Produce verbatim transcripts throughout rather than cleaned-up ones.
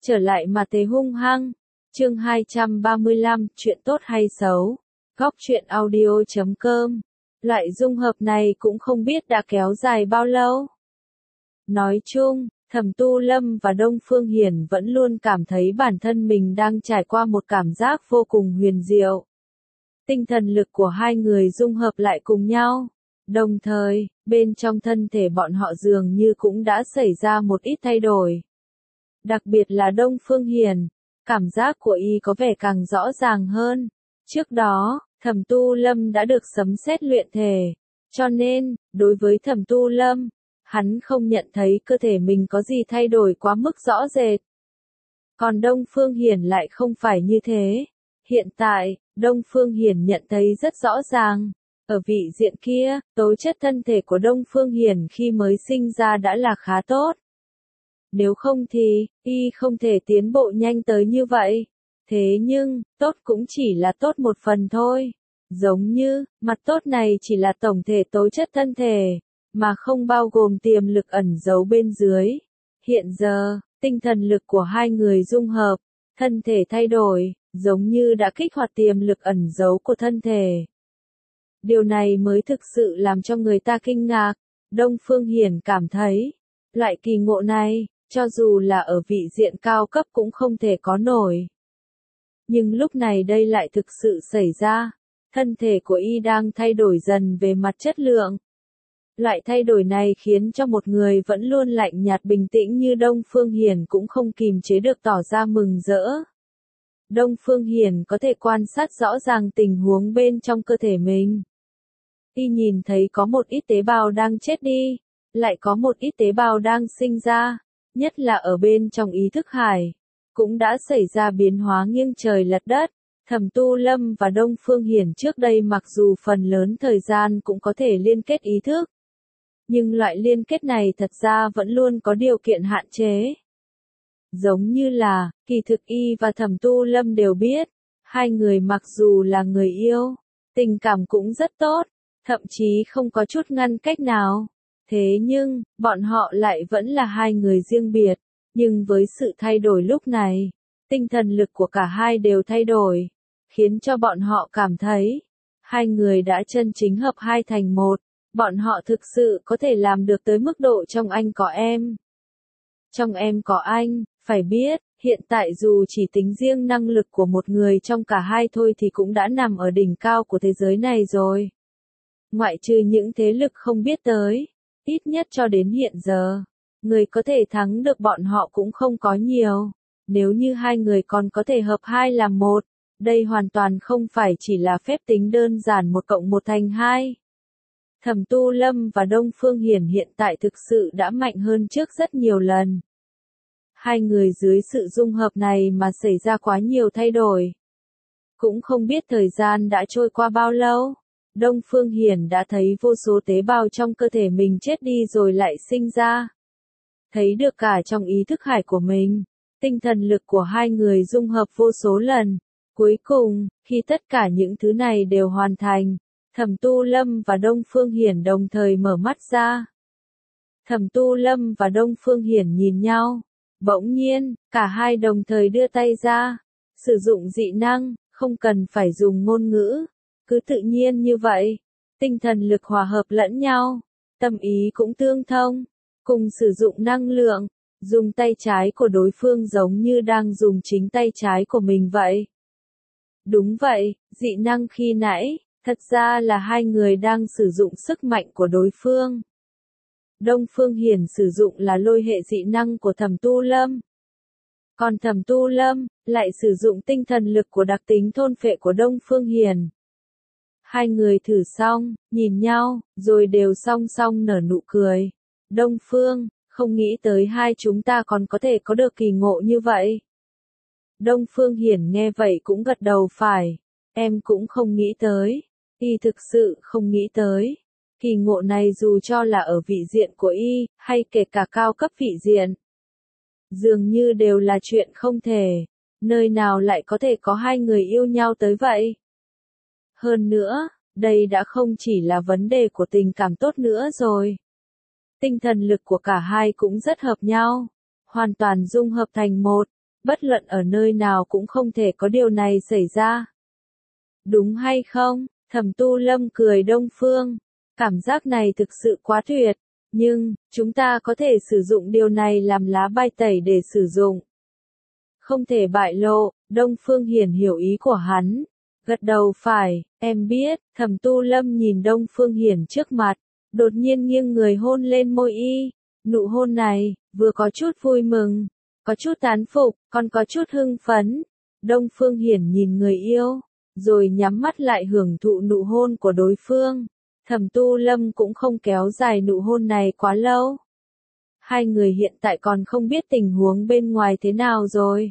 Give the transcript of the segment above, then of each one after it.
Trở lại mà thế hung hăng. Chương hai trăm ba mươi lăm, chuyện tốt hay xấu. Góc truyện audio chấm com. Loại dung hợp này cũng không biết đã kéo dài bao lâu. Nói chung, Thẩm Tu Lâm và Đông Phương Hiển vẫn luôn cảm thấy bản thân mình đang trải qua một cảm giác vô cùng huyền diệu. Tinh thần lực của hai người dung hợp lại cùng nhau. Đồng thời, bên trong thân thể bọn họ dường như cũng đã xảy ra một ít thay đổi. Đặc biệt là Đông Phương Hiển, cảm giác của y có vẻ càng rõ ràng hơn. Trước đó, Thẩm Tu Lâm đã được sấm sét luyện thể, cho nên, đối với Thẩm Tu Lâm, hắn không nhận thấy cơ thể mình có gì thay đổi quá mức rõ rệt. Còn Đông Phương Hiển lại không phải như thế. Hiện tại, Đông Phương Hiển nhận thấy rất rõ ràng. Ở vị diện kia, tố chất thân thể của Đông Phương Hiển khi mới sinh ra đã là khá tốt. Nếu không thì, y không thể tiến bộ nhanh tới như vậy. Thế nhưng, tốt cũng chỉ là tốt một phần thôi. Giống như, mặt tốt này chỉ là tổng thể tố chất thân thể, mà không bao gồm tiềm lực ẩn giấu bên dưới. Hiện giờ, tinh thần lực của hai người dung hợp, thân thể thay đổi, giống như đã kích hoạt tiềm lực ẩn giấu của thân thể. Điều này mới thực sự làm cho người ta kinh ngạc. Đông Phương Hiển cảm thấy, loại kỳ ngộ này, cho dù là ở vị diện cao cấp cũng không thể có nổi. Nhưng lúc này đây lại thực sự xảy ra, thân thể của y đang thay đổi dần về mặt chất lượng. Loại thay đổi này khiến cho một người vẫn luôn lạnh nhạt bình tĩnh như Đông Phương Hiển cũng không kìm chế được tỏ ra mừng rỡ. Đông Phương Hiển có thể quan sát rõ ràng tình huống bên trong cơ thể mình. Y nhìn thấy có một ít tế bào đang chết đi, lại có một ít tế bào đang sinh ra, nhất là ở bên trong ý thức hải, cũng đã xảy ra biến hóa nghiêng trời lật đất. Thẩm Tu Lâm và Đông Phương Hiển trước đây mặc dù phần lớn thời gian cũng có thể liên kết ý thức, nhưng loại liên kết này thật ra vẫn luôn có điều kiện hạn chế. Giống như là, kỳ thực y và Thẩm Tu Lâm đều biết, hai người mặc dù là người yêu, tình cảm cũng rất tốt, thậm chí không có chút ngăn cách nào. Thế nhưng, bọn họ lại vẫn là hai người riêng biệt. Nhưng với sự thay đổi lúc này, tinh thần lực của cả hai đều thay đổi, khiến cho bọn họ cảm thấy, hai người đã chân chính hợp hai thành một. Bọn họ thực sự có thể làm được tới mức độ trong anh có em, trong em có anh. Phải biết, hiện tại dù chỉ tính riêng năng lực của một người trong cả hai thôi thì cũng đã nằm ở đỉnh cao của thế giới này rồi. Ngoại trừ những thế lực không biết tới, ít nhất cho đến hiện giờ, người có thể thắng được bọn họ cũng không có nhiều. Nếu như hai người còn có thể hợp hai làm một, đây hoàn toàn không phải chỉ là phép tính đơn giản một cộng một thành hai. Thẩm Tu Lâm và Đông Phương Hiển hiện tại thực sự đã mạnh hơn trước rất nhiều lần. Hai người dưới sự dung hợp này mà xảy ra quá nhiều thay đổi. Cũng không biết thời gian đã trôi qua bao lâu. Đông Phương Hiển đã thấy vô số tế bào trong cơ thể mình chết đi rồi lại sinh ra. Thấy được cả trong ý thức hải của mình, tinh thần lực của hai người dung hợp vô số lần. Cuối cùng, khi tất cả những thứ này đều hoàn thành, Thẩm Tu Lâm và Đông Phương Hiển đồng thời mở mắt ra. Thẩm Tu Lâm và Đông Phương Hiển nhìn nhau. Bỗng nhiên, cả hai đồng thời đưa tay ra. Sử dụng dị năng, không cần phải dùng ngôn ngữ. Cứ tự nhiên như vậy. Tinh thần lực hòa hợp lẫn nhau. Tâm ý cũng tương thông. Cùng sử dụng năng lượng. Dùng tay trái của đối phương giống như đang dùng chính tay trái của mình vậy. Đúng vậy, dị năng khi nãy, thật ra là hai người đang sử dụng sức mạnh của đối phương. Đông Phương Hiển sử dụng là lôi hệ dị năng của Thẩm Tu Lâm. Còn Thẩm Tu Lâm, lại sử dụng tinh thần lực của đặc tính thôn phệ của Đông Phương Hiển. Hai người thử xong, nhìn nhau, rồi đều song song nở nụ cười. Đông Phương, không nghĩ tới hai chúng ta còn có thể có được kỳ ngộ như vậy. Đông Phương Hiển nghe vậy cũng gật đầu phải. Em cũng không nghĩ tới. Y thực sự không nghĩ tới. Kỳ ngộ này dù cho là ở vị diện của y, hay kể cả cao cấp vị diện, dường như đều là chuyện không thể. Nơi nào lại có thể có hai người yêu nhau tới vậy? Hơn nữa, đây đã không chỉ là vấn đề của tình cảm tốt nữa rồi. Tinh thần lực của cả hai cũng rất hợp nhau. Hoàn toàn dung hợp thành một. bất luận ở nơi nào cũng không thể có điều này xảy ra. Đúng hay không? Thẩm Tu Lâm cười Đông Phương. Cảm giác này thực sự quá tuyệt. Nhưng, chúng ta có thể sử dụng điều này làm lá bài tẩy để sử dụng. Không thể bại lộ, Đông Phương Hiển hiểu ý của hắn. Gật đầu phải, em biết, Thẩm Tu Lâm nhìn Đông Phương Hiển trước mặt, đột nhiên nghiêng người hôn lên môi y. Nụ hôn này, vừa có chút vui mừng, có chút tán phục, còn có chút hưng phấn. Đông Phương Hiển nhìn người yêu, rồi nhắm mắt lại hưởng thụ nụ hôn của đối phương. Thẩm Tu Lâm cũng không kéo dài nụ hôn này quá lâu. Hai người hiện tại còn không biết tình huống bên ngoài thế nào rồi.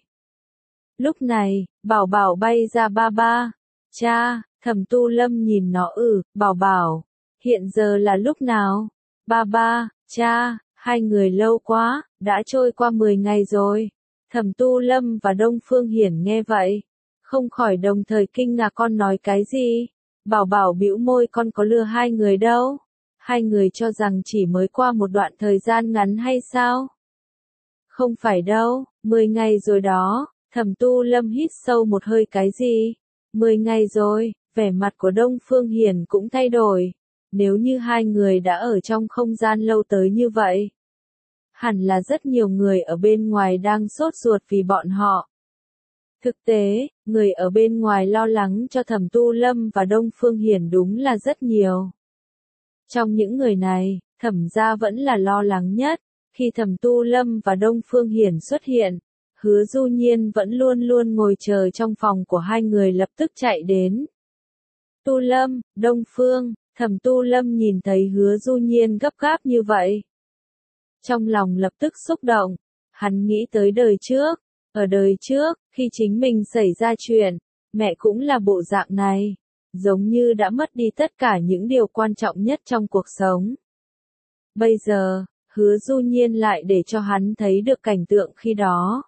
Lúc này, Bảo Bảo bay ra ba ba. Cha, Thẩm Tu Lâm nhìn nó ừ, Bảo Bảo, hiện giờ là lúc nào? Ba ba, cha, hai người lâu quá, đã trôi qua mười ngày rồi. Thẩm Tu Lâm và Đông Phương Hiển nghe vậy, không khỏi đồng thời kinh ngạc con nói cái gì. Bảo Bảo bĩu môi con có lừa hai người đâu. Hai người cho rằng chỉ mới qua một đoạn thời gian ngắn hay sao? Không phải đâu, mười ngày rồi đó. Thẩm Tu Lâm hít sâu một hơi cái gì? Mười ngày rồi, vẻ mặt của Đông Phương Hiển cũng thay đổi. Nếu như hai người đã ở trong không gian lâu tới như vậy, hẳn là rất nhiều người ở bên ngoài đang sốt ruột vì bọn họ. Thực tế, người ở bên ngoài lo lắng cho Thẩm Tu Lâm và Đông Phương Hiển đúng là rất nhiều. Trong những người này, Thẩm gia vẫn là lo lắng nhất. Khi Thẩm Tu Lâm và Đông Phương Hiển xuất hiện, Hứa Du Nhiên vẫn luôn luôn ngồi chờ trong phòng của hai người lập tức chạy đến. Tu Lâm, Đông Phương, Thẩm Tu Lâm nhìn thấy Hứa Du Nhiên gấp gáp như vậy. Trong lòng lập tức xúc động, hắn nghĩ tới đời trước. Ở đời trước, khi chính mình xảy ra chuyện, mẹ cũng là bộ dạng này, giống như đã mất đi tất cả những điều quan trọng nhất trong cuộc sống. Bây giờ, Hứa Du Nhiên lại để cho hắn thấy được cảnh tượng khi đó.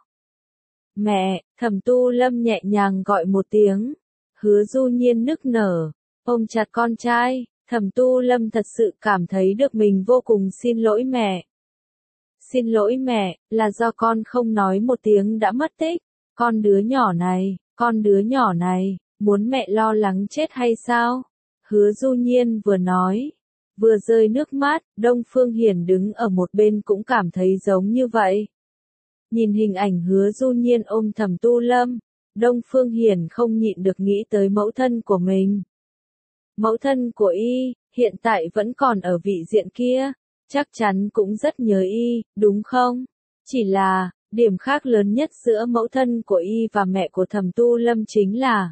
Mẹ, Thẩm Tu Lâm nhẹ nhàng gọi một tiếng. Hứa Du Nhiên nức nở, ôm chặt con trai. Thẩm Tu Lâm thật sự cảm thấy được mình vô cùng xin lỗi mẹ. Xin lỗi mẹ, là do con không nói một tiếng đã mất tích. Con đứa nhỏ này, con đứa nhỏ này, muốn mẹ lo lắng chết hay sao? Hứa Du Nhiên vừa nói, vừa rơi nước mắt. Đông Phương Hiển đứng ở một bên cũng cảm thấy giống như vậy. Nhìn hình ảnh Hứa Du Nhiên ôm Thẩm Tu Lâm, Đông Phương Hiển không nhịn được nghĩ tới mẫu thân của mình. Mẫu thân của y, hiện tại vẫn còn ở vị diện kia, chắc chắn cũng rất nhớ y, đúng không? Chỉ là, điểm khác lớn nhất giữa mẫu thân của y và mẹ của Thẩm Tu Lâm chính là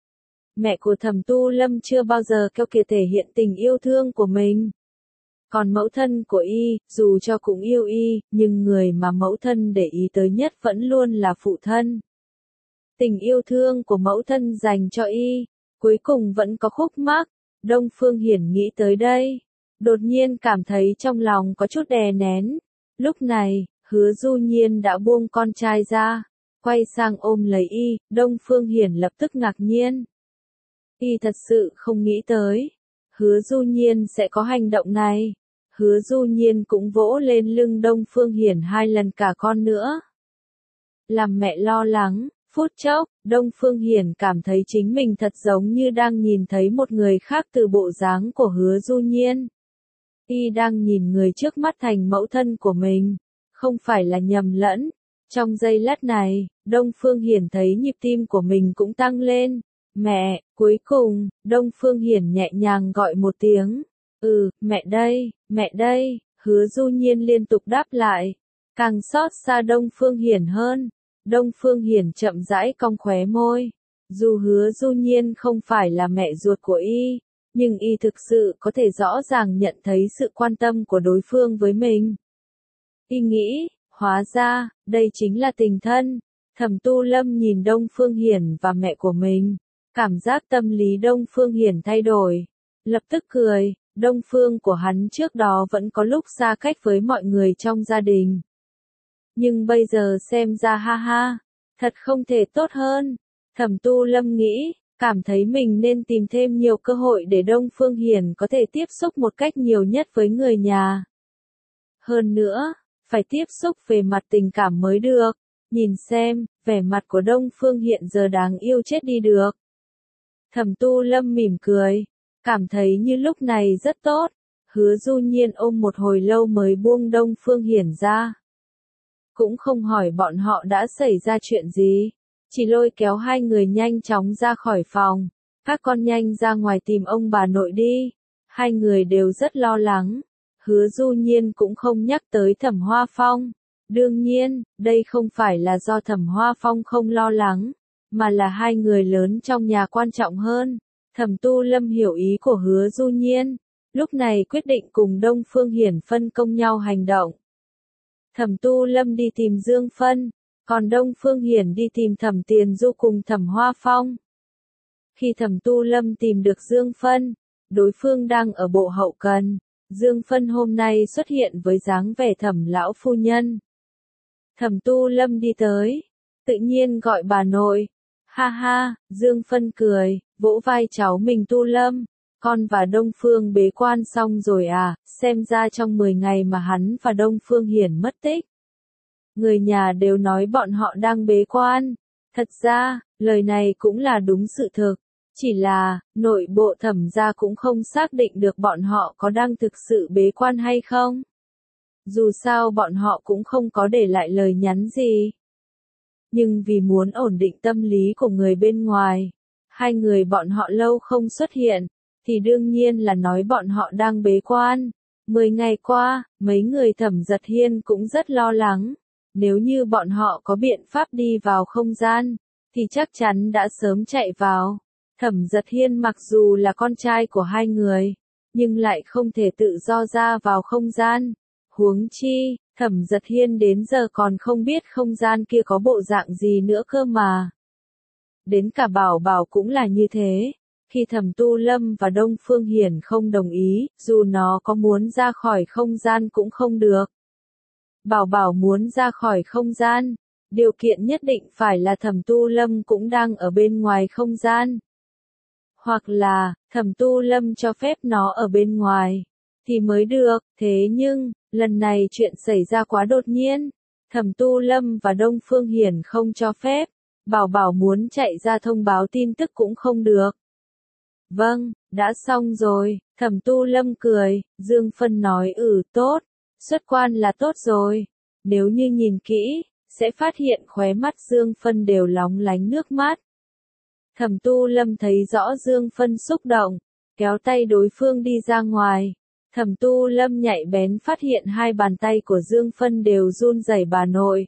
mẹ của Thẩm Tu Lâm chưa bao giờ keo kiệt thể hiện tình yêu thương của mình. Còn mẫu thân của y, dù cho cũng yêu y, nhưng người mà mẫu thân để ý tới nhất vẫn luôn là phụ thân. Tình yêu thương của mẫu thân dành cho y, cuối cùng vẫn có khúc mắc. Đông Phương Hiển nghĩ tới đây, đột nhiên cảm thấy trong lòng có chút đè nén. Lúc này, Hứa Du Nhiên đã buông con trai ra, quay sang ôm lấy y. Đông Phương Hiển lập tức ngạc nhiên. Y thật sự không nghĩ tới, Hứa Du Nhiên sẽ có hành động này. Hứa Du Nhiên cũng vỗ lên lưng Đông Phương Hiển hai lần cả con nữa. Làm mẹ lo lắng, phút chốc, Đông Phương Hiển cảm thấy chính mình thật giống như đang nhìn thấy một người khác từ bộ dáng của Hứa Du Nhiên. Y đang nhìn người trước mắt thành mẫu thân của mình, không phải là nhầm lẫn. Trong giây lát này, Đông Phương Hiển thấy nhịp tim của mình cũng tăng lên. Mẹ, cuối cùng, Đông Phương Hiển nhẹ nhàng gọi một tiếng. Ừ, mẹ đây, mẹ đây, Hứa Du Nhiên liên tục đáp lại. Càng xót xa Đông Phương Hiển hơn. Đông Phương Hiển chậm rãi cong khóe môi. Dù Hứa Du Nhiên không phải là mẹ ruột của y, nhưng y thực sự có thể rõ ràng nhận thấy sự quan tâm của đối phương với mình. Y nghĩ, hóa ra, đây chính là tình thân. Thẩm Tu Lâm nhìn Đông Phương Hiển và mẹ của mình, cảm giác tâm lý Đông Phương Hiển thay đổi. Lập tức cười, Đông Phương của hắn trước đó vẫn có lúc xa cách với mọi người trong gia đình. Nhưng bây giờ xem ra ha ha, thật không thể tốt hơn. Thẩm Tu Lâm nghĩ, cảm thấy mình nên tìm thêm nhiều cơ hội để Đông Phương Hiển có thể tiếp xúc một cách nhiều nhất với người nhà. Hơn nữa, phải tiếp xúc về mặt tình cảm mới được. Nhìn xem, vẻ mặt của Đông Phương hiện giờ đáng yêu chết đi được. Thẩm Tu Lâm mỉm cười, cảm thấy như lúc này rất tốt. Hứa Du Nhiên ôm một hồi lâu mới buông Đông Phương Hiển ra. Cũng không hỏi bọn họ đã xảy ra chuyện gì, chỉ lôi kéo hai người nhanh chóng ra khỏi phòng. Các con nhanh ra ngoài tìm ông bà nội đi. Hai người đều rất lo lắng. Hứa Du Nhiên cũng không nhắc tới Thẩm Hoa Phong. Đương nhiên, đây không phải là do Thẩm Hoa Phong không lo lắng, mà là hai người lớn trong nhà quan trọng hơn. Thẩm Tu Lâm hiểu ý của Hứa Du Nhiên, lúc này quyết định cùng Đông Phương Hiển phân công nhau hành động. Thẩm Tu Lâm đi tìm Dương Phân, còn Đông Phương Hiển đi tìm Thẩm Tiền Du cùng Thẩm Hoa Phong. Khi Thẩm Tu Lâm tìm được Dương Phân, đối phương đang ở bộ hậu cần. Dương Phân hôm nay xuất hiện với dáng vẻ Thẩm lão phu nhân. Thẩm Tu Lâm đi tới, tự nhiên gọi bà nội. Ha ha, Dương Phân cười, vỗ vai cháu mình Tu Lâm. Con và Đông Phương bế quan xong rồi à, xem ra trong mười ngày mà hắn và Đông Phương Hiển mất tích. Người nhà đều nói bọn họ đang bế quan. Thật ra, lời này cũng là đúng sự thực. Chỉ là, nội bộ Thẩm gia cũng không xác định được bọn họ có đang thực sự bế quan hay không. Dù sao bọn họ cũng không có để lại lời nhắn gì. Nhưng vì muốn ổn định tâm lý của người bên ngoài, hai người bọn họ lâu không xuất hiện, thì đương nhiên là nói bọn họ đang bế quan. Mười ngày qua, mấy người Thẩm Giật Hiên cũng rất lo lắng. Nếu như bọn họ có biện pháp đi vào không gian, thì chắc chắn đã sớm chạy vào. Thẩm Giật Hiên mặc dù là con trai của hai người, nhưng lại không thể tự do ra vào không gian. Huống chi, Thẩm Giật Hiên đến giờ còn không biết không gian kia có bộ dạng gì nữa cơ mà. Đến cả Bảo Bảo cũng là như thế. Khi Thẩm Tu Lâm và Đông Phương Hiển không đồng ý, dù nó có muốn ra khỏi không gian cũng không được. Bảo Bảo muốn ra khỏi không gian, điều kiện nhất định phải là Thẩm Tu Lâm cũng đang ở bên ngoài không gian. Hoặc là, Thẩm Tu Lâm cho phép nó ở bên ngoài, thì mới được. Thế nhưng, lần này chuyện xảy ra quá đột nhiên. Thẩm Tu Lâm và Đông Phương Hiển không cho phép. Bảo Bảo muốn chạy ra thông báo tin tức cũng không được. Vâng, đã xong rồi. Thẩm Tu Lâm cười. Dương Phân nói ừ tốt. Xuất quan là tốt rồi. Nếu như nhìn kỹ, sẽ phát hiện khóe mắt Dương Phân đều lóng lánh nước mắt. Thẩm Tu Lâm thấy rõ Dương Phân xúc động, kéo tay đối phương đi ra ngoài. Thẩm Tu Lâm nhạy bén phát hiện hai bàn tay của Dương Phân đều run rẩy bà nội.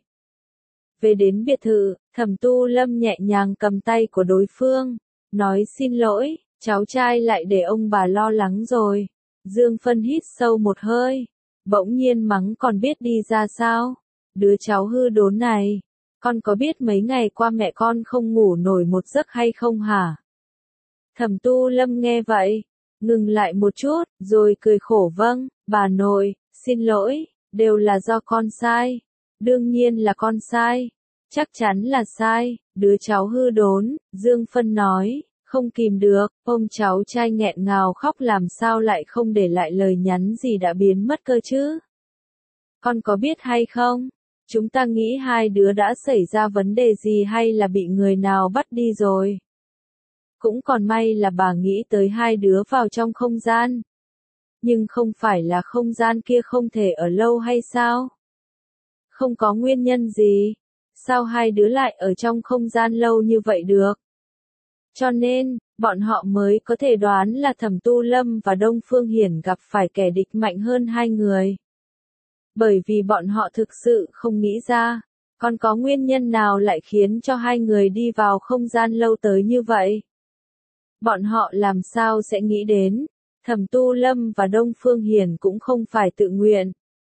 Về đến biệt thự, Thẩm Tu Lâm nhẹ nhàng cầm tay của đối phương, nói xin lỗi, cháu trai lại để ông bà lo lắng rồi. Dương Phân hít sâu một hơi, bỗng nhiên mắng còn biết đi ra sao. Đứa cháu hư đốn này, con có biết mấy ngày qua mẹ con không ngủ nổi một giấc hay không hả? Thẩm Tu Lâm nghe vậy, ngừng lại một chút, rồi cười khổ vâng, bà nội, xin lỗi, đều là do con sai. Đương nhiên là con sai, chắc chắn là sai, đứa cháu hư đốn, Dương Phân nói, không kìm được, ông cháu trai nghẹn ngào khóc làm sao lại không để lại lời nhắn gì đã biến mất cơ chứ? Con có biết hay không? Chúng ta nghĩ hai đứa đã xảy ra vấn đề gì hay là bị người nào bắt đi rồi? Cũng còn may là bà nghĩ tới hai đứa vào trong không gian. Nhưng không phải là không gian kia không thể ở lâu hay sao? Không có nguyên nhân gì. Sao hai đứa lại ở trong không gian lâu như vậy được? Cho nên, bọn họ mới có thể đoán là Thẩm Tu Lâm và Đông Phương Hiển gặp phải kẻ địch mạnh hơn hai người. Bởi vì bọn họ thực sự không nghĩ ra, còn có nguyên nhân nào lại khiến cho hai người đi vào không gian lâu tới như vậy. Bọn họ làm sao sẽ nghĩ đến, Thẩm Tu Lâm và Đông Phương Hiển cũng không phải tự nguyện.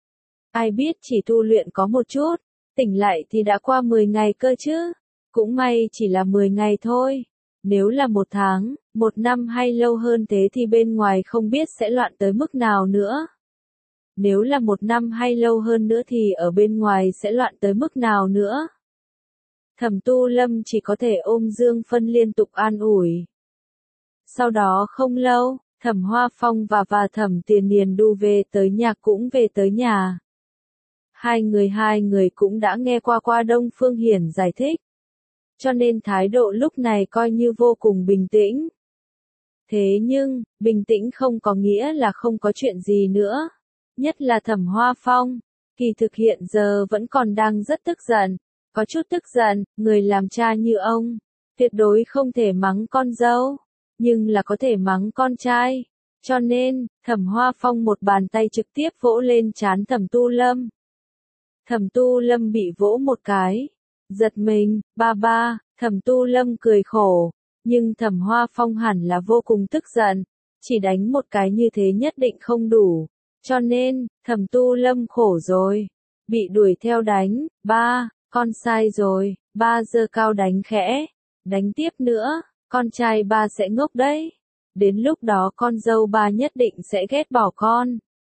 Ai biết chỉ tu luyện có một chút, tỉnh lại thì đã qua mười ngày cơ chứ. Cũng may chỉ là mười ngày thôi. Nếu là một tháng, một năm hay lâu hơn thế thì bên ngoài không biết sẽ loạn tới mức nào nữa. Nếu là một năm hay lâu hơn nữa thì ở bên ngoài sẽ loạn tới mức nào nữa. Thẩm Tu Lâm chỉ có thể ôm Dương Phân liên tục an ủi. Sau đó không lâu, Thẩm Hoa Phong và và Thẩm Tiền Điền Đu về tới nhà cũng về tới nhà. Hai người hai người cũng đã nghe qua qua Đông Phương Hiển giải thích. Cho nên thái độ lúc này coi như vô cùng bình tĩnh. Thế nhưng, bình tĩnh không có nghĩa là không có chuyện gì nữa. Nhất là Thẩm Hoa Phong, kỳ thực hiện giờ vẫn còn đang rất tức giận. Có chút tức giận, người làm cha như ông, tuyệt đối không thể mắng con dâu, nhưng là có thể mắng con trai. Cho nên, Thẩm Hoa Phong một bàn tay trực tiếp vỗ lên trán Thẩm Tu Lâm. Thẩm Tu Lâm bị vỗ một cái, giật mình, ba ba, Thẩm Tu Lâm cười khổ, nhưng Thẩm Hoa Phong hẳn là vô cùng tức giận, chỉ đánh một cái như thế nhất định không đủ, cho nên, Thẩm Tu Lâm khổ rồi, bị đuổi theo đánh, ba, con sai rồi, ba giơ cao đánh khẽ, đánh tiếp nữa, con trai ba sẽ ngốc đấy, đến lúc đó con dâu ba nhất định sẽ ghét bỏ con.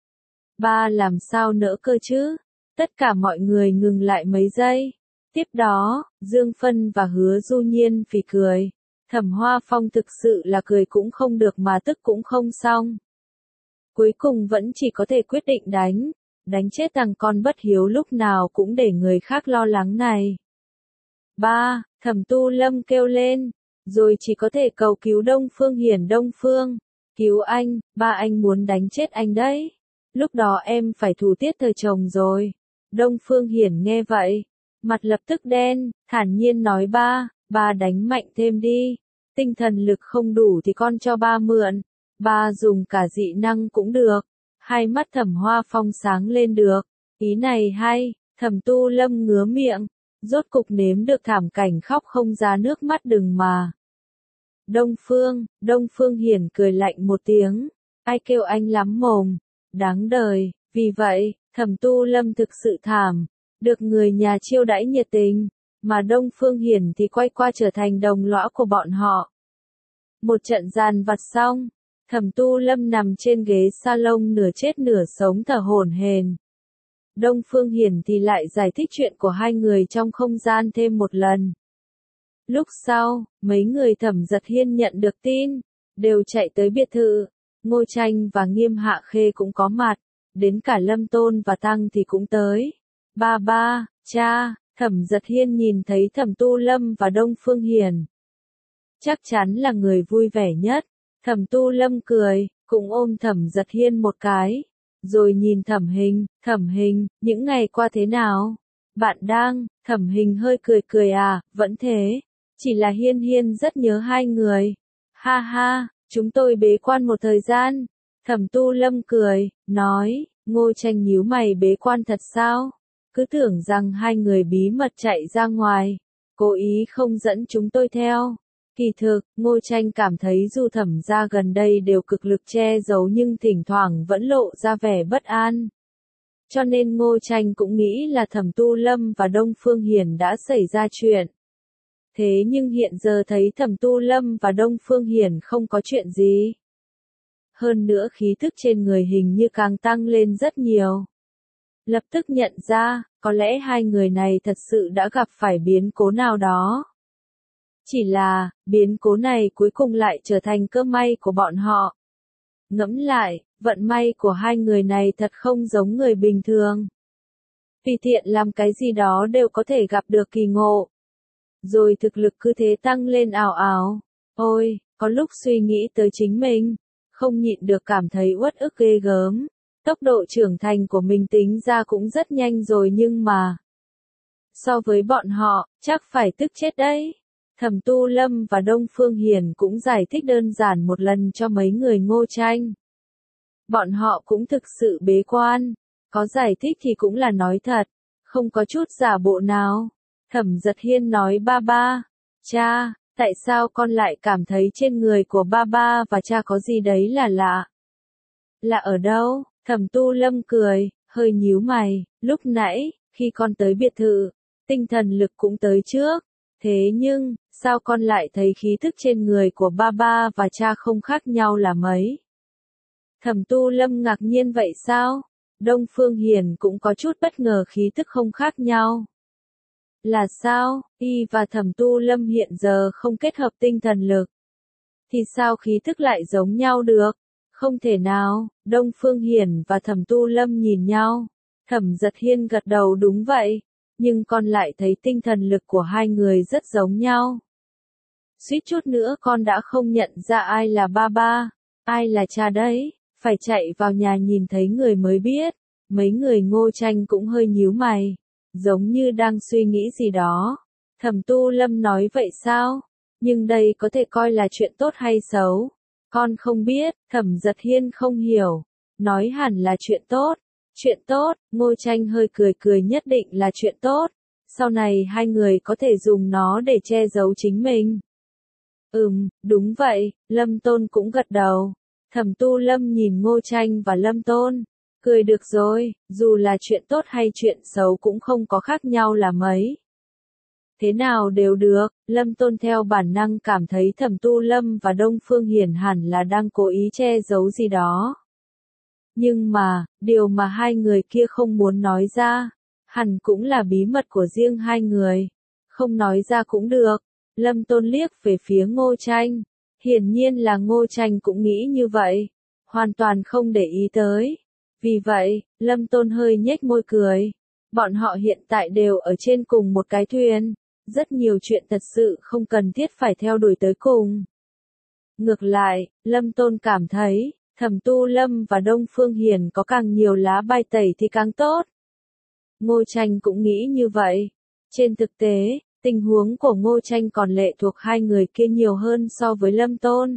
Ba làm sao nỡ cơ chứ? Tất cả mọi người ngừng lại mấy giây. Tiếp đó, Dương Phân và Hứa Du Nhiên phì cười. Thẩm Hoa Phong thực sự là cười cũng không được mà tức cũng không xong. Cuối cùng vẫn chỉ có thể quyết định đánh. Đánh chết thằng con bất hiếu lúc nào cũng để người khác lo lắng này. Ba, Thẩm Tu Lâm kêu lên. Rồi chỉ có thể cầu cứu Đông Phương Hiển. Đông Phương, cứu anh, ba anh muốn đánh chết anh đấy. Lúc đó em phải thủ tiết thời chồng rồi. Đông Phương Hiển nghe vậy, mặt lập tức đen, thản nhiên nói ba, ba đánh mạnh thêm đi. Tinh thần lực không đủ thì con cho ba mượn. Ba dùng cả dị năng cũng được. Hai mắt Thẩm Hoa Phong sáng lên được. Ý này hay, Thẩm Tu Lâm ngứa miệng. Rốt cục nếm được thảm cảnh khóc không ra nước mắt đừng mà. Đông Phương, Đông Phương Hiển cười lạnh một tiếng. Ai kêu anh lắm mồm. Đáng đời, vì vậy, Thẩm Tu Lâm thực sự thảm. Được người nhà chiêu đãi nhiệt tình. Mà Đông Phương Hiển thì quay qua trở thành đồng lõa của bọn họ. Một trận giàn vặt xong. Thẩm Tu Lâm nằm trên ghế salon nửa chết nửa sống thở hổn hển. Đông Phương Hiển thì lại giải thích chuyện của hai người trong không gian thêm một lần. Lúc sau, mấy người Thẩm Giật Hiên nhận được tin, đều chạy tới biệt thự. Ngô Tranh và Nghiêm Hạ Khê cũng có mặt, đến cả Lâm Tôn và Tăng thì cũng tới. Ba ba, cha, Thẩm Giật Hiên nhìn thấy Thẩm Tu Lâm và Đông Phương Hiển. Chắc chắn là người vui vẻ nhất. Thẩm Tu Lâm cười, cũng ôm Thẩm Giật Hiên một cái. Rồi nhìn Thẩm Hình, Thẩm Hình, những ngày qua thế nào? Bạn đang, Thẩm Hình hơi cười cười à, vẫn thế. Chỉ là Hiên Hiên rất nhớ hai người. Ha ha, chúng tôi bế quan một thời gian. Thẩm Tu Lâm cười, nói, Ngô Tranh nhíu mày bế quan thật sao? Cứ tưởng rằng hai người bí mật chạy ra ngoài. Cố ý không dẫn chúng tôi theo. Kỳ thực, Ngô Tranh cảm thấy dù Thẩm gia gần đây đều cực lực che giấu nhưng thỉnh thoảng vẫn lộ ra vẻ bất an. Cho nên Ngô Tranh cũng nghĩ là Thẩm Tu Lâm và Đông Phương Hiển đã xảy ra chuyện. Thế nhưng hiện giờ thấy Thẩm Tu Lâm và Đông Phương Hiển không có chuyện gì. Hơn nữa khí thức trên người hình như càng tăng lên rất nhiều. Lập tức nhận ra, có lẽ hai người này thật sự đã gặp phải biến cố nào đó. Chỉ là, biến cố này cuối cùng lại trở thành cơ may của bọn họ. Ngẫm lại, vận may của hai người này thật không giống người bình thường. Tùy tiện làm cái gì đó đều có thể gặp được kỳ ngộ. Rồi thực lực cứ thế tăng lên ào ào. Ôi, có lúc suy nghĩ tới chính mình, không nhịn được cảm thấy uất ức ghê gớm. Tốc độ trưởng thành của mình tính ra cũng rất nhanh rồi nhưng mà. So với bọn họ, chắc phải tức chết đấy. Thẩm Tu Lâm và Đông Phương Hiển cũng giải thích đơn giản một lần cho mấy người Ngô Tranh. Bọn họ cũng thực sự bế quan. Có giải thích thì cũng là nói thật. Không có chút giả bộ nào. Thẩm Giật Hiên nói ba ba. Cha, tại sao con lại cảm thấy trên người của ba ba và cha có gì đấy là lạ? Là ở đâu? Thẩm Tu Lâm cười, hơi nhíu mày. Lúc nãy, khi con tới biệt thự, tinh thần lực cũng tới trước. Thế nhưng, sao con lại thấy khí thức trên người của ba ba và cha không khác nhau là mấy? Thẩm Tu Lâm ngạc nhiên vậy sao? Đông Phương Hiển cũng có chút bất ngờ khí thức không khác nhau. Là sao? Y và Thẩm Tu Lâm hiện giờ không kết hợp tinh thần lực. Thì sao khí thức lại giống nhau được? Không thể nào. Đông Phương Hiển và Thẩm Tu Lâm nhìn nhau. Thẩm Giật Hiên gật đầu đúng vậy, nhưng con lại thấy tinh thần lực của hai người rất giống nhau. Suýt chút nữa con đã không nhận ra ai là ba ba, ai là cha đấy, phải chạy vào nhà nhìn thấy người mới biết. Mấy người Ngô Tranh cũng hơi nhíu mày, giống như đang suy nghĩ gì đó. Thẩm Tu Lâm nói vậy sao? Nhưng đây có thể coi là chuyện tốt hay xấu? Con không biết, Thẩm Giật Hiên không hiểu, nói hẳn là chuyện tốt. Chuyện tốt, Ngô Tranh hơi cười cười nhất định là chuyện tốt. Sau này hai người có thể dùng nó để che giấu chính mình. Ừm, đúng vậy, Lâm Tôn cũng gật đầu. Thẩm Tu Lâm nhìn Ngô Tranh và Lâm Tôn, cười được rồi, dù là chuyện tốt hay chuyện xấu cũng không có khác nhau là mấy. Thế nào đều được, Lâm Tôn theo bản năng cảm thấy Thẩm Tu Lâm và Đông Phương Hiển hẳn là đang cố ý che giấu gì đó. Nhưng mà, điều mà hai người kia không muốn nói ra, hẳn cũng là bí mật của riêng hai người. Không nói ra cũng được. Lâm Tôn liếc về phía Ngô Tranh. Hiển nhiên là Ngô Tranh cũng nghĩ như vậy. Hoàn toàn không để ý tới. Vì vậy, Lâm Tôn hơi nhếch môi cười. Bọn họ hiện tại đều ở trên cùng một cái thuyền. Rất nhiều chuyện thật sự không cần thiết phải theo đuổi tới cùng. Ngược lại, Lâm Tôn cảm thấy, Thẩm Tu Lâm và Đông Phương Hiền có càng nhiều lá bài tẩy thì càng tốt. Ngô Tranh cũng nghĩ như vậy. Trên thực tế, tình huống của Ngô Tranh còn lệ thuộc hai người kia nhiều hơn so với Lâm Tôn.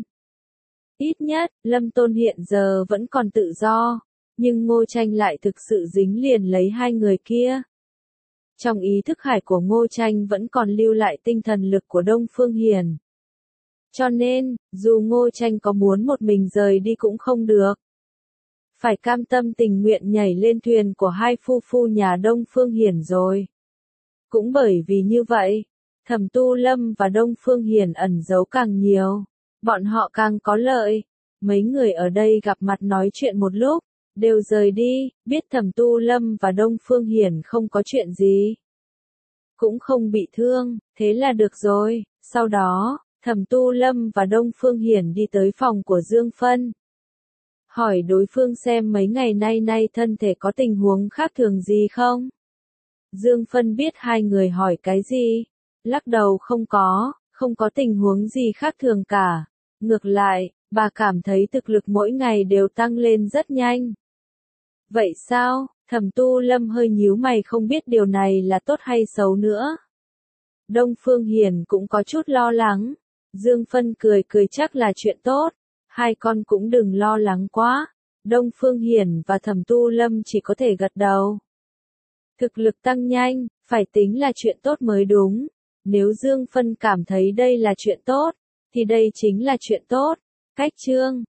Ít nhất, Lâm Tôn hiện giờ vẫn còn tự do, nhưng Ngô Tranh lại thực sự dính liền lấy hai người kia. Trong ý thức hải của Ngô Tranh vẫn còn lưu lại tinh thần lực của Đông Phương Hiền. Cho nên, dù Ngô Tranh có muốn một mình rời đi cũng không được. Phải cam tâm tình nguyện nhảy lên thuyền của hai phu phu nhà Đông Phương Hiền rồi. Cũng bởi vì như vậy, Thẩm Tu Lâm và Đông Phương Hiền ẩn giấu càng nhiều, bọn họ càng có lợi. Mấy người ở đây gặp mặt nói chuyện một lúc, đều rời đi, biết Thẩm Tu Lâm và Đông Phương Hiền không có chuyện gì. Cũng không bị thương, thế là được rồi. Sau đó, Thẩm Tu Lâm và Đông Phương Hiền đi tới phòng của Dương Phân. Hỏi đối phương xem mấy ngày nay nay thân thể có tình huống khác thường gì không? Dương Phân biết hai người hỏi cái gì. Lắc đầu không có, không có tình huống gì khác thường cả. Ngược lại, bà cảm thấy thực lực mỗi ngày đều tăng lên rất nhanh. Vậy sao? Thẩm Tu Lâm hơi nhíu mày không biết điều này là tốt hay xấu nữa. Đông Phương Hiền cũng có chút lo lắng. Dương Phân cười cười chắc là chuyện tốt. Hai con cũng đừng lo lắng quá. Đông Phương Hiền và Thẩm Tu Lâm chỉ có thể gật đầu. Thực lực tăng nhanh, phải tính là chuyện tốt mới đúng. Nếu Dương Phân cảm thấy đây là chuyện tốt, thì đây chính là chuyện tốt. Cách chương